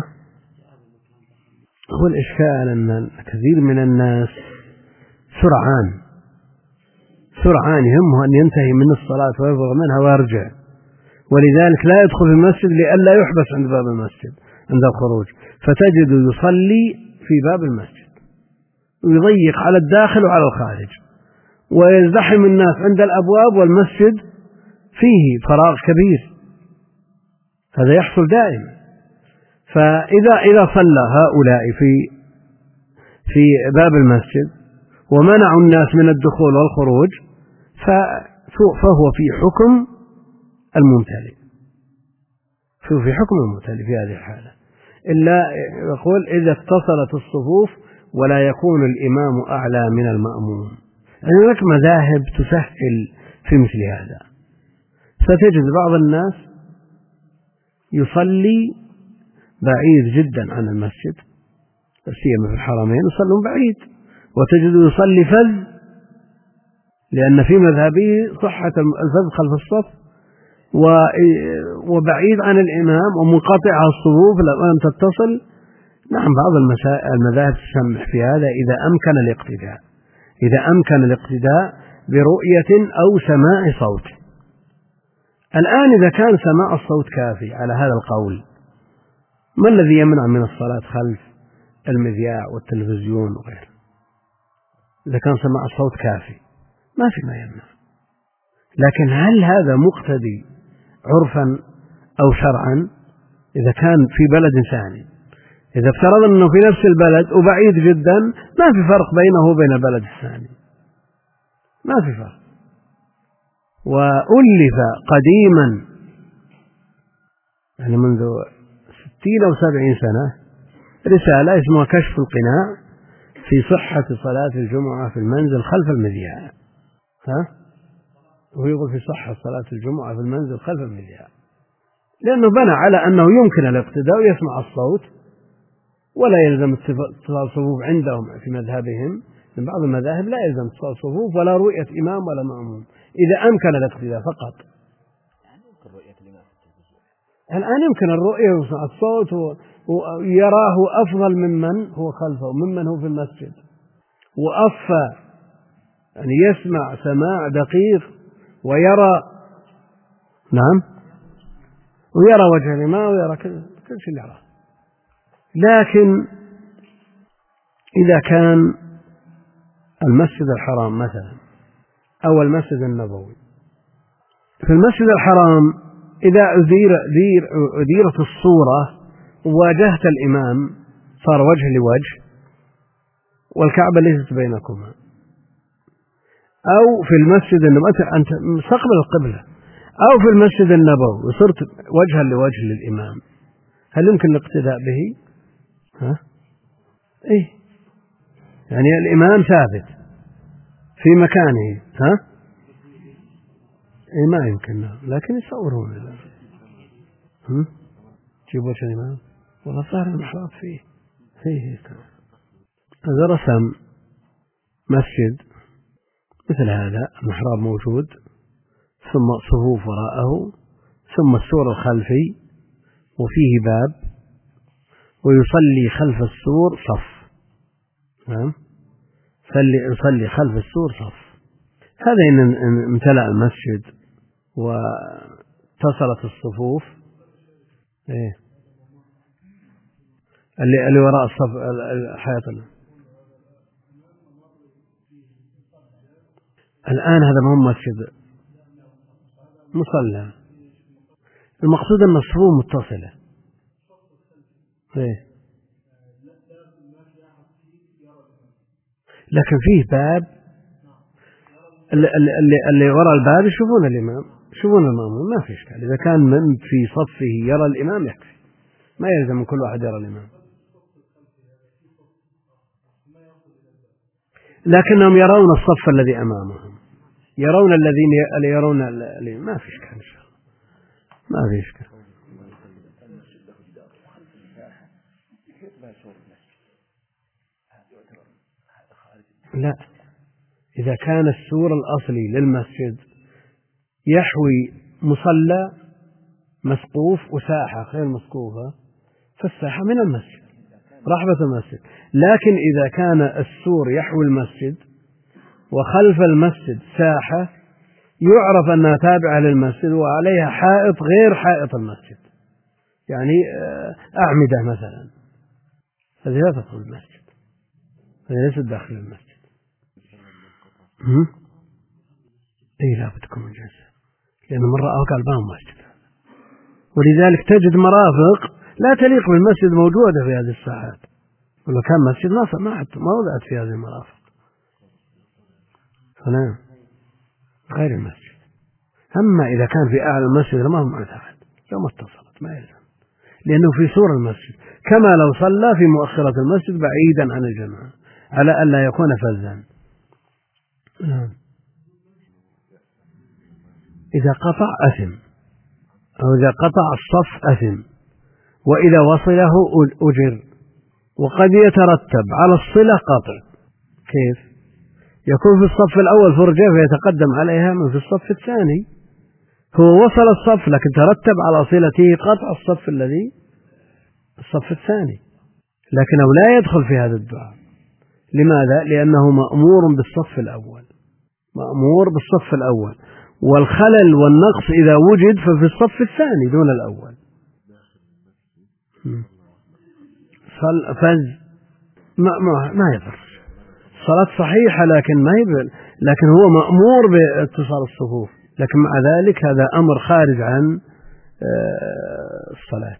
هو الإشكال أن كثير من الناس سرعان سرعان يهمه أن ينتهي من الصلاة ويفرغ منها ويرجع، ولذلك لا يدخل في المسجد لئلا يحبس عند باب المسجد عند الخروج، فتجد يصلي في باب المسجد ويضيق على الداخل وعلى الخارج، ويزدحم الناس عند الأبواب، والمسجد فيه فراغ كبير. هذا يحصل دائما. فإذا إذا صلى هؤلاء في في باب المسجد ومنعوا الناس من الدخول والخروج فهو في حكم الممتلئ، فهو في حكم الممتلئ في هذه الحالة، إلا يقول إذا اتصلت الصفوف ولا يكون الإمام أعلى من المأموم. يعني هناك مذاهب تسهل في مثل هذا، فتجد بعض الناس يصلي بعيد جدا عن المسجد، سيما في الحرمين يصلون بعيد، وتجد يصلي فذ، لأن في مذهبه صحة الفذ خلف الصف وبعيد عن الإمام ومنقطع الصفوف لم تتصل. نعم، بعض المذاهب تسمح في هذا إذا أمكن الاقتداء، إذا أمكن الاقتداء برؤية أو سماع صوت. الآن إذا كان سماع الصوت كافي على هذا القول، ما الذي يمنع من الصلاة خلف المذياع والتلفزيون وغيره؟ إذا كان سماع الصوت كافي ما في ما يمنع. لكن هل هذا مقتدي عرفا أو شرعا؟ إذا كان في بلد ثاني، إذا افترض أنه في نفس البلد وبعيد جدا ما في فرق بينه وبين البلد الثاني، ما في فرق. وألف قديما يعني منذ ستين أو سبعين سنة رسالة اسمها كشف القناع في صحة صلاة الجمعة في المنزل خلف المذياع. ها؟ ويقول في صحة صلاة الجمعة في المنزل خلف المذياع، لأنه بنى على أنه يمكن الاقتداء ويسمع الصوت ولا يلزم اتصال صفوف عندهم في مذهبهم من بعض المذاهب لا يلزم اتصال صفوف ولا رؤية إمام ولا مأموم إذا أمكن الاقتداء فقط. الآن يمكن الرؤية ويسمع الصوت ويراه أفضل ممن هو خلفه ممن هو في المسجد، وأصفى يعني يسمع سماع دقيق ويرى نعم ويرى وجه الإمام ويرى كل كل شيء يراه. لكن إذا كان المسجد الحرام مثلا أو المسجد النبوي، في المسجد الحرام إذا أدير أدير أديرت الصورة وواجهت الإمام صار وجه لوجه والكعبة ليست بينكما، أو في المسجد النبوي أنت مستقبل القبلة، أو في المسجد النبوي وصرت وجها لوجه للإمام، هل يمكن الاقتداء به؟ ها؟ إيه؟ يعني الإمام ثابت في مكانه، ها؟ إيه ما يمكن، لكن يصورون له. هم؟ جيبوا وجه الإمام والله صار المحراب فيه فيه إذا رسم مسجد مثل هذا المحراب موجود ثم صفوف وراءه ثم السور الخلفي وفيه باب ويصلي خلف السور صف، نعم يصلي خلف السور صف، هذا إن امتلأ المسجد واتصلت الصفوف إيه اللي اللي وراء الصف الحياة. الآن هذا ما هو مسجد مصلى، المقصود أن الصفوف متصلة إيه؟ لكن فيه باب اللي, اللي, اللي وراء الباب يشوفون الإمام يشوفون المأموم ما في إشكال، إذا كان من في صفه يرى الإمام يكفي، ما يلزم من كل واحد يرى الإمام، لكنهم يرون الصف الذي أمامهم، يرون الذين يرون الذين ما في إشكال إن شاء الله ما في إشكال. لا، إذا كان السور الأصلي للمسجد يحوي مصلى مسقوف وساحة غير مسقوفة فالساحة من المسجد رحبة المسجد، لكن إذا كان السور يحوي المسجد وخلف المسجد ساحة يعرف أنها تابعة للمسجد وعليها حائط غير حائط المسجد، يعني أعمدة مثلا، هذه لا تدخل المسجد، هذه ليست داخل المسجد. اي لا بد تكون جالسة، لأن من رآه قال ما هو مسجد، ولذلك تجد مرافق لا تليق بالمسجد موجودة في هذه الساحات، ولو كان مسجد ما ما وضعت في هذه المرافق، فنعم غير المسجد. أما إذا كان في أعلى المسجد ما هو معتقد لو ما اتصلت ما يلزم، لأنه في سور المسجد، كما لو صلى في مؤخرة المسجد بعيدا عن الجماعة على أن لا يكون فزا. نعم. إذا قطع أثم، أو إذا قطع الصف أثم، وإذا وصله أجر، وقد يترتب على الصلة قطع. كيف؟ يكون في الصف الأول فرجة فيتقدم عليها من في الصف الثاني، هو وصل الصف لكن ترتب على صلته قطع الصف الذي الصف الثاني، لكنه لا يدخل في هذا الدعاء. لماذا؟ لأنه مأمور بالصف الأول، مأمور بالصف الأول، والخلل والنقص إذا وجد ففي الصف الثاني دون الأول. فز ما ما ما يضر، صلاة صحيحة لكن ما يبل، لكن هو مأمور باتصال الصفوف، لكن مع ذلك هذا أمر خارج عن الصلاة،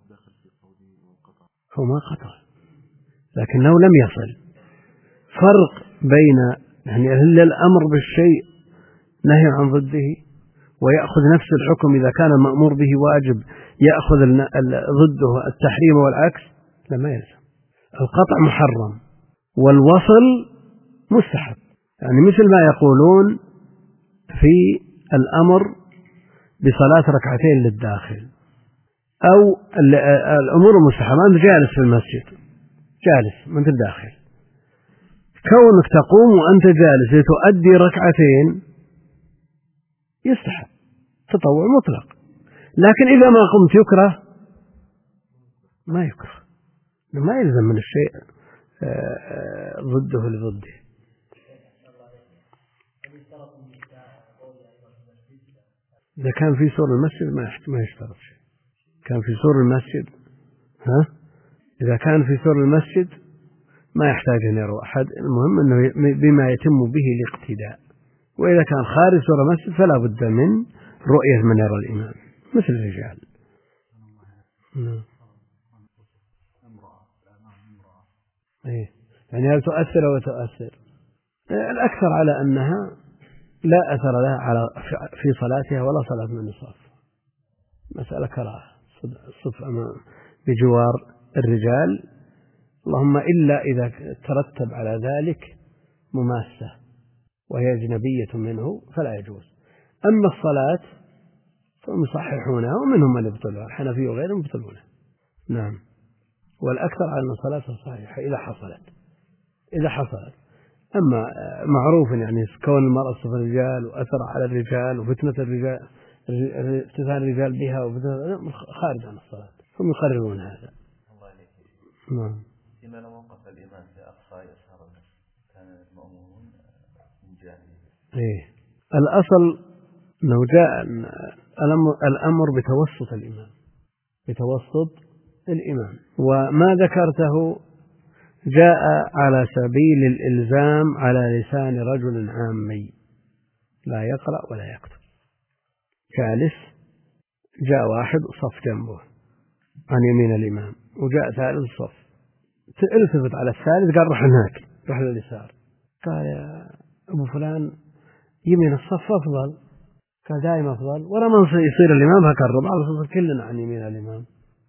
هو ما قطع لكنه لم يصل. فرق بين يعني هل الأمر بالشيء نهي عن ضده ويأخذ نفس الحكم إذا كان المأمور به واجب يأخذ ضده التحريم والعكس، لا ما يلزم. القطع محرم والوصل مستحب، يعني مثل ما يقولون في الأمر بصلاة ركعتين للداخل أو الأمور المستحبة، أنت جالس في المسجد جالس من الداخل كونك تقوم وأنت جالس لتؤدي ركعتين يستحب، تطوع مطلق. لكن إذا ما قمت يكره، ما يكره، ما يلزم من الشيء ضده لضده. إذا كان في سور المسجد ما يشترط شيء. كان في سور المسجد ها إذا كان في سور المسجد ما يحتاج أن يروى أحد، المهم أنه بما يتم به الاقتداء. وإذا كان خارج سور المسجد فلا بد من رؤية من يرى الإمام مثل الرجال. إيه. يعني هل تؤثر أو تؤثر؟ الأكثر على أنها لا أثر لها على في صلاتها ولا صلاة من النصاف. مسألة كراهة الصف بجوار الرجال، اللهم إلا إذا ترتب على ذلك مماسة وهي أجنبية منه فلا يجوز. أما الصلاة فهم يصححونها ومنهم من يبطلها، الحنفية وغيرهم يبطلونها. نعم. والأكثر على أن صلاتها صحيحة إذا حصلت إذا حصلت أما معروف يعني كون المرأة صف الرجال وأثر على الرجال وفتنة الرجال افتتان الرجال بها وفتنة خارج عن الصلاة، هم يقررون هذا. الله عليك. نعم. فيما لو وقف الإمام في أقصى يسار كان المأمومون من جانبه. إيه. الأصل أنه جاء الأمر بتوسط الإمام بتوسط الإمام وما ذكرته جاء على سبيل الإلزام على لسان رجل عامي لا يقرأ ولا يكتب جالس. جاء واحد صف جنبه عن يمين الإمام وجاء ثالث صف، التفت على الثالث قال رح هناك رح لليسار، قال يا أبو فلان يمين الصف أفضل، قال دائما أفضل، ولا من يصير الإمام هكذا على صف كلنا عن يمين الإمام.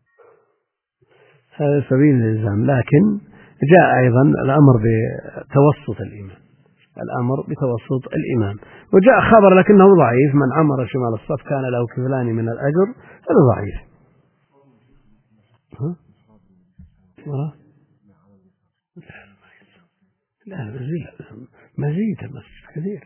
هذا سبيل الإلزام. لكن جاء أيضا الأمر بتوسط الإمام الأمر بتوسط الإمام وجاء خبر لكنه ضعيف، من عمر شمال الصف كان له كفلان من الأجر، هذا ضعيف. ها؟ لا مزيد مزيد بس كثير.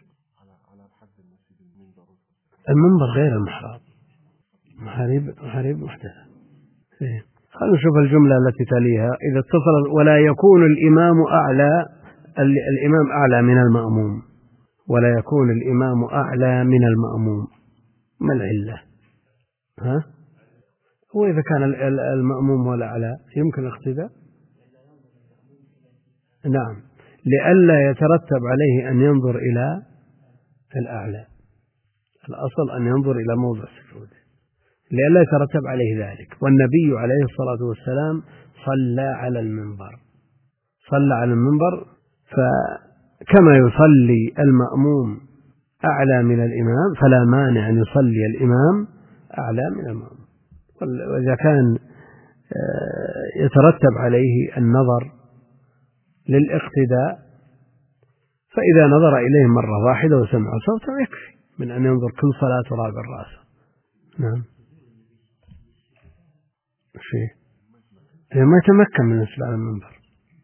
المنبر غير المحراب، محاريب محاريب محدثة. خلينا نشوف الجملة التي تليها. إذا اتصل ولا يكون الإمام أعلى الإمام أعلى من المأموم ولا يكون الإمام أعلى من المأموم، ما العلة؟ ها؟ وإذا كان المأموم هو الأعلى يمكن الاقتداء؟ نعم، لئلا يترتب عليه أن ينظر إلى الأعلى. الأصل أن ينظر إلى موضع سجوده لئلا يترتب عليه ذلك. والنبي عليه الصلاة والسلام صلى على المنبر صلى على المنبر فكما يصلي المأموم أعلى من الإمام فلا مانع أن يصلي الإمام أعلى من المأموم. وإذا كان يترتب عليه النظر للاقتداء فإذا نظر إليه مرة واحدة وسمع صوته يكفي من أن ينظر كل صلاة وراء الرأس. نعم. شيء ما يتمكن من السجود على المنبر.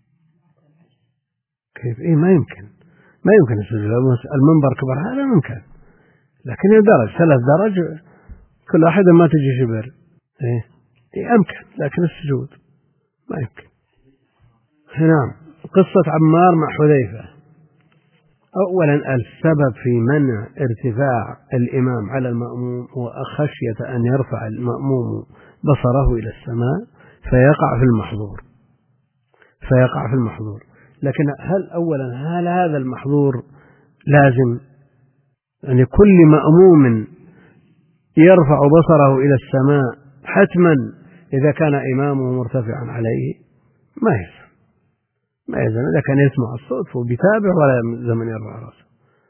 كيف؟ إيه ما يمكن ما يمكن السجود المنبر كبر هذا ممكن، لكن الدرج ثلاث درج كل واحدة ما تجي شبر. إيه إيه أمكن، لكن السجود ما يمكن. نعم. قصة عمار مع حذيفة. أولا السبب في منع ارتفاع الإمام على المأموم هو خشية أن يرفع المأموم بصره إلى السماء فيقع في المحظور فيقع في المحظور لكن هل أولا هل هذا المحظور لازم؟ يعني كل مأموم يرفع بصره إلى السماء حتما إذا كان إمامه مرتفعا عليه ما يلزم ما يلزم إذا كان يسمع الصوت فهو بيتابع ولا يلزم أن يرفع رأسه.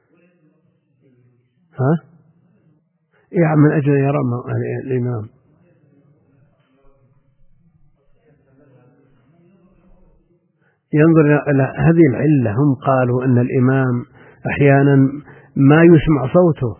ها؟ إيه من أجل أن يرى الإمام. ينظر إلى هذه العلة. هم قالوا أن الإمام أحيانا ما يسمع صوته.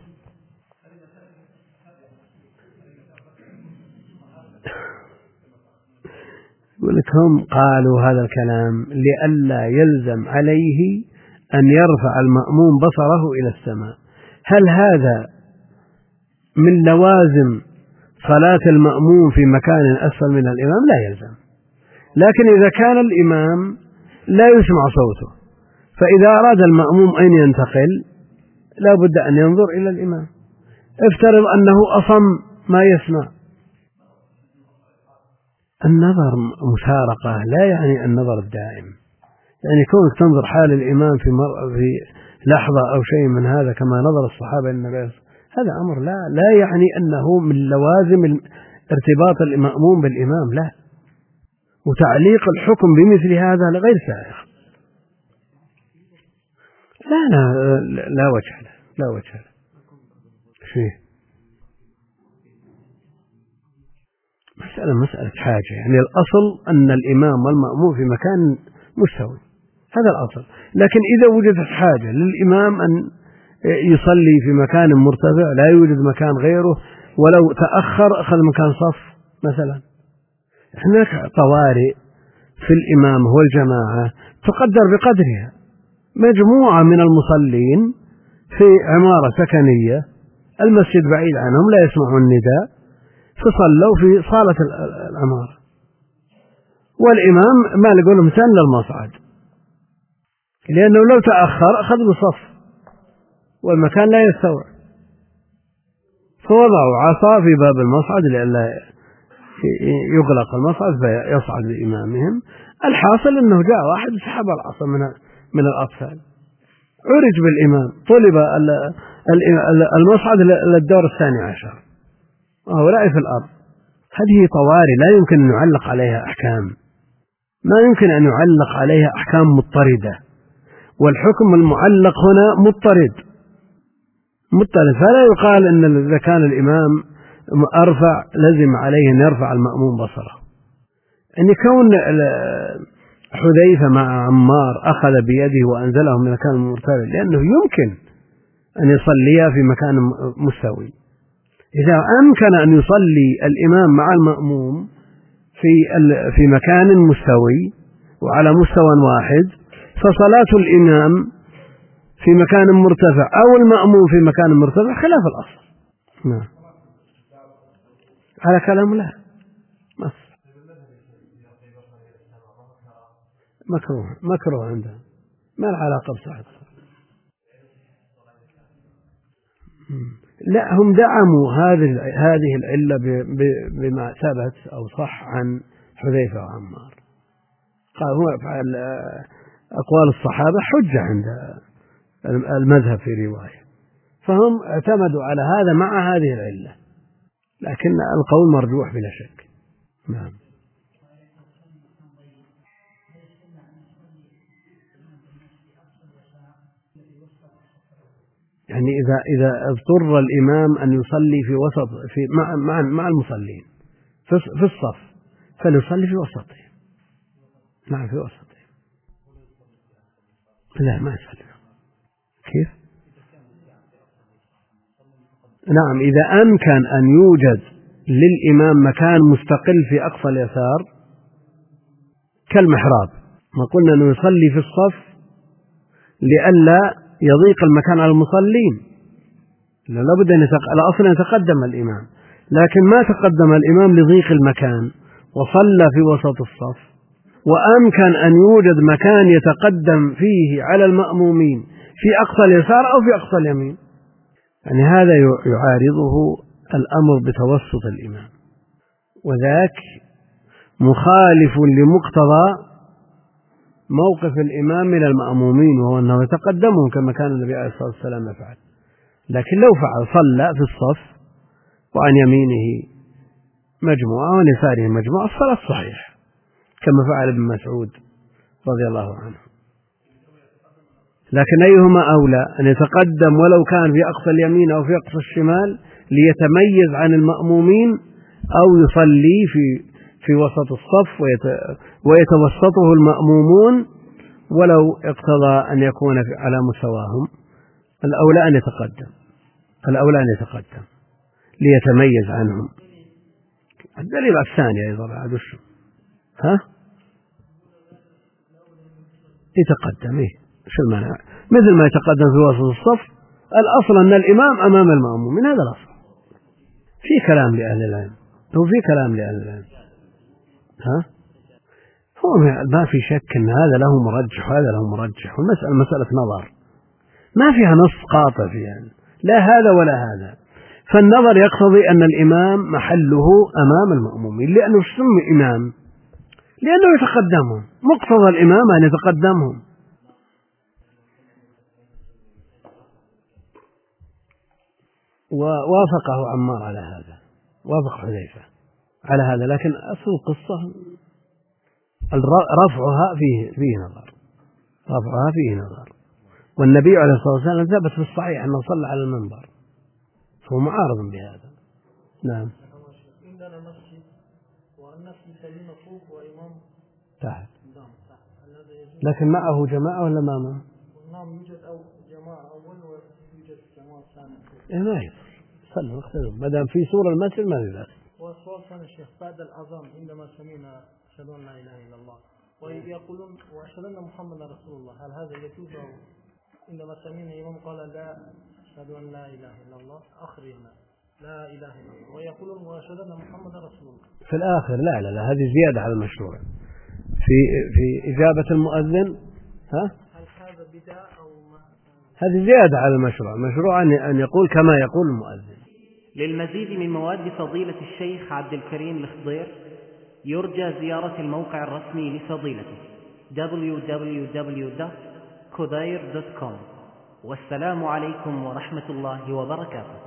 يقول لك هم قالوا هذا الكلام لئلا يلزم عليه أن يرفع المأموم بصره إلى السماء. هل هذا من لوازم صلاة المأموم في مكان أسفل من الإمام؟ لا يلزم. لكن إذا كان الإمام لا يسمع صوته، فإذا أراد المأموم أن ينتقل لا بد أن ينظر إلى الإمام. افترض أنه أصم ما يسمع. النظر مفارقة لا يعني النظر الدائم، يعني كونك تنظر حال الإمام في في لحظة أو شيء من هذا كما نظر الصحابة النبي، هذا أمر لا لا يعني أنه من لوازم ارتباط المأموم بالإمام، لا. وتعليق الحكم بمثل هذا لغير سائغ، لا لا لا وجه له، لا وجه له فيه. مسألة مسألة حاجة، يعني الأصل أن الإمام والمأموم في مكان مستوي، هذا الأصل. لكن إذا وجدت حاجة للإمام أن يصلي في مكان مرتفع لا يوجد مكان غيره، ولو تأخر أخذ مكان صف مثلا، هناك طوارئ في الإمام والجماعة تقدر بقدرها. مجموعة من المصلين في عمارة سكنية، المسجد بعيد عنهم لا يسمعون النداء، فصلوا في صالة العمارة، والإمام ما لقوا لهم سن للمصعد، لأنه لو تأخر أخذ بالصف والمكان لا يستوعب، فوضعوا عصا في باب المصعد لئلا يغلق المصعد فيصعد بإمامهم. الحاصل أنه جاء واحد سحب العصا من من الأطفال، عرج بالإمام، طلب المصعد للدور الثاني عشر وهو رأي في الأرض. هذه طوارئ لا يمكن أن يعلق عليها أحكام، ما يمكن أن يعلق عليها أحكام مضطردة، والحكم المعلق هنا مضطرد مضطرد فلا يقال أن إذا كان الإمام أرفع لزم عليه أن يرفع المأموم بصره. أن كون حذيفة مع عمار أخذ بيده وأنزله من مكان مرتفع لأنه يمكن أن يصلي في مكان مستوي. إذا أمكن أن يصلي الإمام مع المأموم في في مكان مستوي وعلى مستوى واحد، فصلاة الإمام في مكان مرتفع أو المأموم في مكان مرتفع خلاف الأصل. نعم. على كلام لا مصر. مكروه مكروه عنده، ما العلاقة بصحة. لا، هم دعموا هذه هذه العلة بما ثبت أو صح عن حذيفة وعمار، قال هو أقوال الصحابة حجة عند المذهب في رواية، فهم اعتمدوا على هذا مع هذه العلة، لكن القول مرجوح بلا شك. نعم. يعني إذا إذا اضطر الإمام أن يصلي في وسط في مع مع مع المصلين في في الصف فليصلي في وسطهم. نعم في وسطهم. لا ما يصلي. كيف؟ نعم إذا أمكن أن يوجد للإمام مكان مستقل في أقصى اليسار كالمحراب، ما قلنا أنه يصلي في الصف لئلا يضيق المكان على المصلين، لابد أن الأصل أن يتقدم الإمام، لكن ما تقدم الإمام لضيق المكان وصلى في وسط الصف، وأمكن أن يوجد مكان يتقدم فيه على المأمومين في أقصى اليسار أو في أقصى اليمين، يعني هذا يعارضه الأمر بتوسط الإمام، وذاك مخالف لمقتضى موقف الإمام من المأمومين، وهو أنه يتقدمهم كما كان النبي عليه الصلاة والسلام يفعل. لكن لو فعل صلى في الصف وعن يمينه مجموعة وعن يساره مجموعة الصلاة صحيح كما فعل ابن مسعود رضي الله عنه. لكن أيهما أولى، أن يتقدم ولو كان في أقصى اليمين أو في أقصى الشمال ليتميز عن المأمومين، أو يصلي في في وسط الصف ويتوسطه المأمومون ولو اقتضى أن يكون على مستواهم؟ الأولى أن يتقدم، الأولى أن يتقدم ليتميز عنهم. الدليل الثاني أيضا بعد ها يتقدم. إيه شو المانع؟ مثل ما يتقدم في وسط الصف. الأصل أن الإمام أمام المأموم، من هذا الأصل. في كلام لأهل العلم، هو في كلام لأهل العلم. ها هو ما في شك أن هذا له مرجح وهذا له مرجح، والمسألة مسألة نظر ما فيها نص قاطع فيها يعني. لا هذا ولا هذا. فالنظر يقتضي أن الإمام محله أمام المأمومين، لأنه سمي إمام لأنه يتقدمهم، مقتضى الإمام أن يتقدمهم. ووافقه عمار على هذا، وافق حذيفة على هذا، لكن أصل القصة رفعها فيه فيه نظر، رفعها فيه نظر. والنبي عليه الصلاة والسلام ثبت في الصحيح أنه صلى على المنبر، فهو معارض بهذا. نعم. عندنا مسجد والناس يصلون فوق وإمام تحت، لكن معه جماعة ولا ما معه؟ نعم يوجد أو جماعة أول ويوجد جماعة ثانية. إيه ما يصير صلوا اختلوا ما دام في صورة المسجد ما في بأس. والسؤال ثاني شيخ، بعد الأذان عندما سمعنا أشهد أن لا إله إلا الله ويقولون وأشهد أن محمدا رسول الله، هل هذا يجوز؟ أو عندما سمعنا الإمام قال لا أشهد أن لا إله إلا الله أخرنا لا إله إلا الله ويقولون وأشهد أن محمدا رسول الله في الآخر لا لا لا هذه زيادة على المشروع في في إجابة المؤذن. ها هل هذا بدعة أو ما؟ هذه زيادة على المشروع. المشروع أن يقول كما يقول المؤذن. للمزيد من مواد فضيلة الشيخ عبد الكريم الخضير يرجى زيارة الموقع الرسمي لفضيلته دبليو دبليو دبليو دوت خضير دوت كوم. والسلام عليكم ورحمة الله وبركاته.